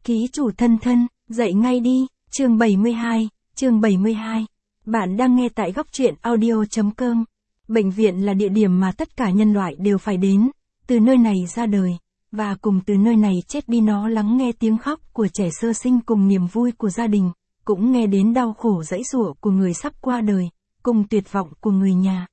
Ký chủ thân thân, dậy ngay đi, chương 72. Bạn đang nghe tại góc truyện audio.com. Bệnh viện là địa điểm mà tất cả nhân loại đều phải đến, từ nơi này ra đời, và cùng từ nơi này chết đi. Nó lắng nghe tiếng khóc của trẻ sơ sinh cùng niềm vui của gia đình, cũng nghe đến đau khổ giãy giụa của người sắp qua đời, cùng tuyệt vọng của người nhà.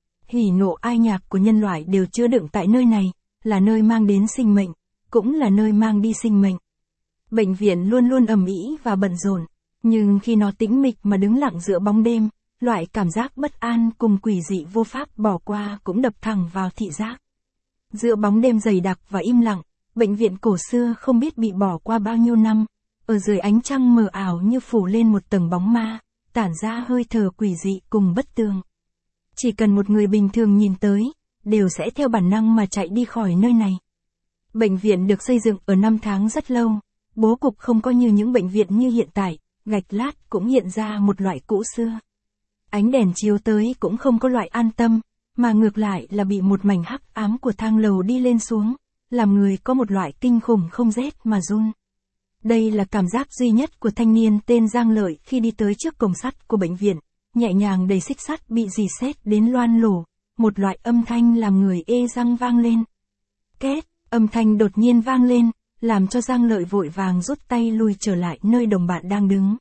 Hỉ nộ ai nhạc của nhân loại đều chứa đựng tại nơi này, là nơi mang đến sinh mệnh, cũng là nơi mang đi sinh mệnh. Bệnh viện luôn luôn ầm ĩ và bận rộn, nhưng khi nó tĩnh mịch mà đứng lặng giữa bóng đêm, loại cảm giác bất an cùng quỷ dị vô pháp bỏ qua cũng đập thẳng vào thị giác. Giữa bóng đêm dày đặc và im lặng, bệnh viện cổ xưa không biết bị bỏ qua bao nhiêu năm, ở dưới ánh trăng mờ ảo như phủ lên một tầng bóng ma, tản ra hơi thở quỷ dị cùng bất tường. Chỉ cần một người bình thường nhìn tới, đều sẽ theo bản năng mà chạy đi khỏi nơi này. Bệnh viện được xây dựng ở năm tháng rất lâu, bố cục không có như những bệnh viện như hiện tại, gạch lát cũng hiện ra một loại cũ xưa. Ánh đèn chiếu tới cũng không có loại an tâm, mà ngược lại là bị một mảnh hắc ám của thang lầu đi lên xuống, làm người có một loại kinh khủng không rét mà run. Đây là cảm giác duy nhất của thanh niên tên Giang Lợi khi đi tới trước cổng sắt của bệnh viện, nhẹ nhàng đẩy xích sắt bị rỉ sét đến loang lổ, một loại âm thanh làm người ê răng vang lên. Két, âm thanh đột nhiên vang lên, làm cho Giang Lợi vội vàng rút tay lui trở lại nơi đồng bạn đang đứng.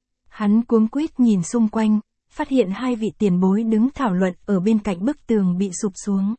Hắn cuống quýt nhìn xung quanh, phát hiện hai vị tiền bối đứng thảo luận ở bên cạnh bức tường bị sụp xuống.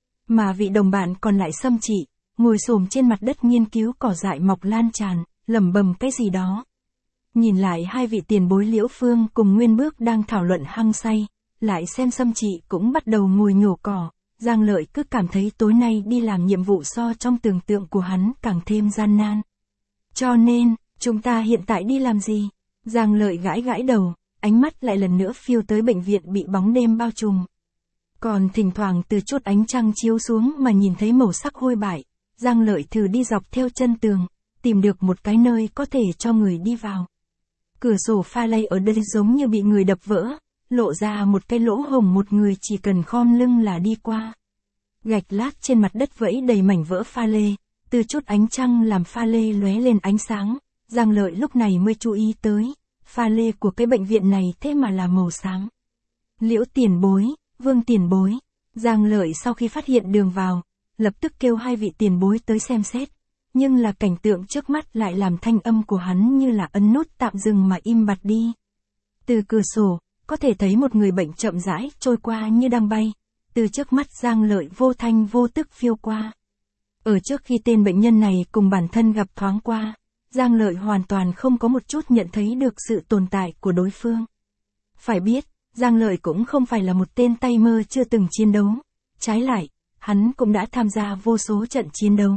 Mà vị đồng bạn còn lại xăm chỉ, ngồi xổm trên mặt đất nghiên cứu cỏ dại mọc lan tràn, lẩm bẩm cái gì đó. Nhìn lại hai vị tiền bối Liễu Phương cùng Nguyên Bước đang thảo luận hăng say, lại xem xăm chị cũng bắt đầu ngồi nhổ cỏ, Giang Lợi cứ cảm thấy tối nay đi làm nhiệm vụ so trong tưởng tượng của hắn càng thêm gian nan. Cho nên, chúng ta hiện tại đi làm gì? Giang Lợi gãi gãi đầu, ánh mắt lại lần nữa phiêu tới bệnh viện bị bóng đêm bao trùm. Còn thỉnh thoảng từ chút ánh trăng chiếu xuống mà nhìn thấy màu sắc hôi bại, Giang Lợi thử đi dọc theo chân tường, tìm được một cái nơi có thể cho người đi vào. Cửa sổ pha lê ở đây giống như bị người đập vỡ, lộ ra một cái lỗ hổng một người chỉ cần khom lưng là đi qua. Gạch lát trên mặt đất vẫy đầy mảnh vỡ pha lê, từ chút ánh trăng làm pha lê lóe lên ánh sáng, Giang Lợi lúc này mới chú ý tới, pha lê của cái bệnh viện này thế mà là màu xám. Liễu tiền bối, Vương tiền bối, Giang Lợi sau khi phát hiện đường vào, lập tức kêu hai vị tiền bối tới xem xét, nhưng là cảnh tượng trước mắt lại làm thanh âm của hắn như là ấn nút tạm dừng mà im bặt đi. Từ cửa sổ, có thể thấy một người bệnh chậm rãi trôi qua như đang bay, từ trước mắt Giang Lợi vô thanh vô tức phiêu qua. Ở trước khi tên bệnh nhân này cùng bản thân gặp thoáng qua, Giang Lợi hoàn toàn không có một chút nhận thấy được sự tồn tại của đối phương. Phải biết, Giang Lợi cũng không phải là một tên tay mơ chưa từng chiến đấu, trái lại, hắn cũng đã tham gia vô số trận chiến đấu.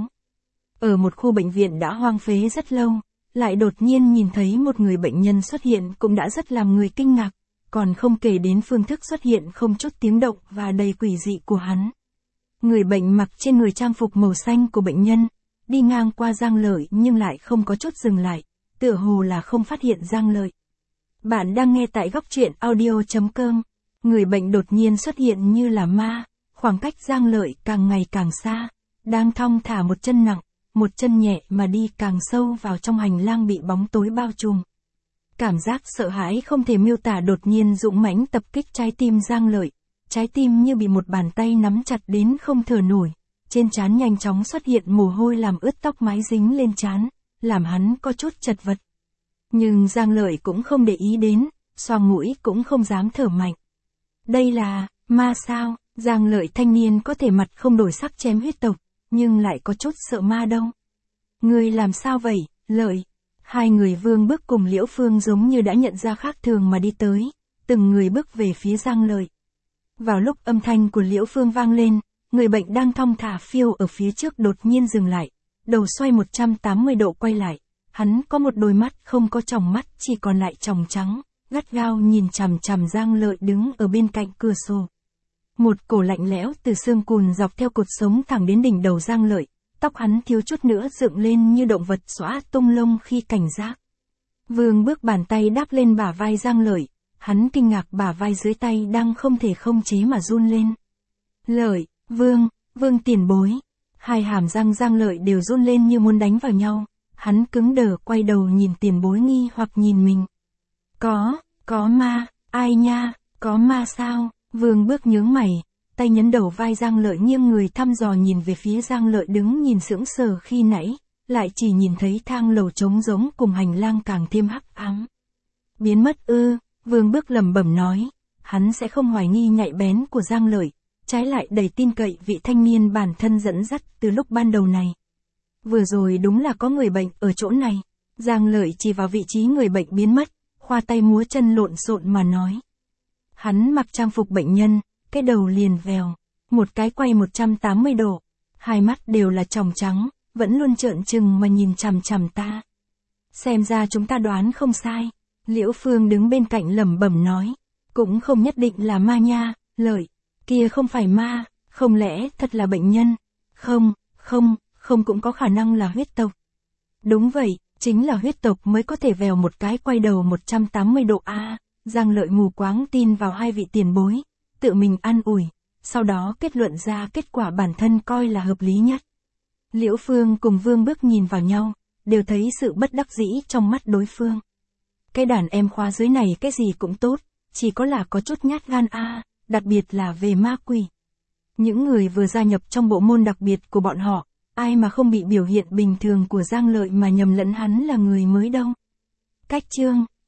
Ở một khu bệnh viện đã hoang phế rất lâu, lại đột nhiên nhìn thấy một người bệnh nhân xuất hiện cũng đã rất làm người kinh ngạc, còn không kể đến phương thức xuất hiện không chút tiếng động và đầy quỷ dị của hắn. Người bệnh mặc trên người trang phục màu xanh của bệnh nhân, đi ngang qua Giang Lợi nhưng lại không có chút dừng lại, tựa hồ là không phát hiện Giang Lợi. Bạn đang nghe tại góc truyện audio.com. Người bệnh đột nhiên xuất hiện như là ma, khoảng cách Giang Lợi càng ngày càng xa, đang thong thả một chân nặng, một chân nhẹ mà đi càng sâu vào trong hành lang bị bóng tối bao trùm. Cảm giác sợ hãi không thể miêu tả đột nhiên dũng mãnh tập kích trái tim Giang Lợi, trái tim như bị một bàn tay nắm chặt đến không thở nổi, trên trán nhanh chóng xuất hiện mồ hôi làm ướt tóc mái dính lên trán, làm hắn có chút chật vật. Nhưng Giang Lợi cũng không để ý đến, xoang mũi cũng không dám thở mạnh. Đây là, ma sao? Giang Lợi thanh niên có thể mặt không đổi sắc chém huyết tộc, nhưng lại có chút sợ ma đâu. Ngươi làm sao vậy, Lợi? Hai người Vương Bước cùng Liễu Phương giống như đã nhận ra khác thường mà đi tới, từng người bước về phía Giang Lợi. Vào lúc âm thanh của Liễu Phương vang lên, người bệnh đang thong thả phiêu ở phía trước đột nhiên dừng lại, đầu xoay 180 độ quay lại, hắn có một đôi mắt không có tròng mắt chỉ còn lại tròng trắng, gắt gao nhìn chằm chằm Giang Lợi đứng ở bên cạnh cửa sổ. Một cổ lạnh lẽo từ xương cùn dọc theo cột sống thẳng đến đỉnh đầu Giang Lợi, tóc hắn thiếu chút nữa dựng lên như động vật xõa tung lông khi cảnh giác. Vương Bước bàn tay đáp lên bả vai Giang Lợi, hắn kinh ngạc bả vai dưới tay đang không thể không chế mà run lên. Lợi, Vương tiền bối. Hai hàm răng Giang Lợi đều run lên như muốn đánh vào nhau, Hắn cứng đờ quay đầu nhìn tiền bối nghi hoặc nhìn mình. Có ma, ai nha, có ma sao? Vương Bước nhướng mày, tay nhấn đầu vai Giang Lợi nghiêng người thăm dò nhìn về phía Giang Lợi đứng nhìn sững sờ khi nãy, lại chỉ nhìn thấy thang lầu trống rỗng cùng hành lang càng thêm hắc ám. Biến mất ư? Vương Bước lẩm bẩm nói, hắn sẽ không hoài nghi nhạy bén của Giang Lợi, trái lại đầy tin cậy vị thanh niên bản thân dẫn dắt từ lúc ban đầu này. Vừa rồi đúng là có người bệnh ở chỗ này. Giang Lợi chỉ vào vị trí người bệnh biến mất, khoa tay múa chân lộn xộn mà nói. Hắn mặc trang phục bệnh nhân, cái đầu liền vèo, một cái quay 180 độ, hai mắt đều là tròng trắng, vẫn luôn trợn trừng mà nhìn chằm chằm ta. Xem ra chúng ta đoán không sai. Liễu Phương đứng bên cạnh lẩm bẩm nói, cũng không nhất định là ma nha, Lợi, kia không phải ma, không lẽ thật là bệnh nhân? Không cũng có khả năng là huyết tộc. Đúng vậy, chính là huyết tộc mới có thể vèo một cái quay đầu 180 độ a. Giang Lợi mù quáng tin vào hai vị tiền bối, tự mình an ủi, sau đó kết luận ra kết quả bản thân coi là hợp lý nhất. Liễu Phương cùng Vương Bước nhìn vào nhau, đều thấy sự bất đắc dĩ trong mắt đối phương. Cái đàn em khóa dưới này cái gì cũng tốt, chỉ có là có chút nhát gan a, đặc biệt là về ma quỷ. Những người vừa gia nhập trong bộ môn đặc biệt của bọn họ, ai mà không bị biểu hiện bình thường của Giang Lợi mà nhầm lẫn hắn là người mới đâu. Cách chương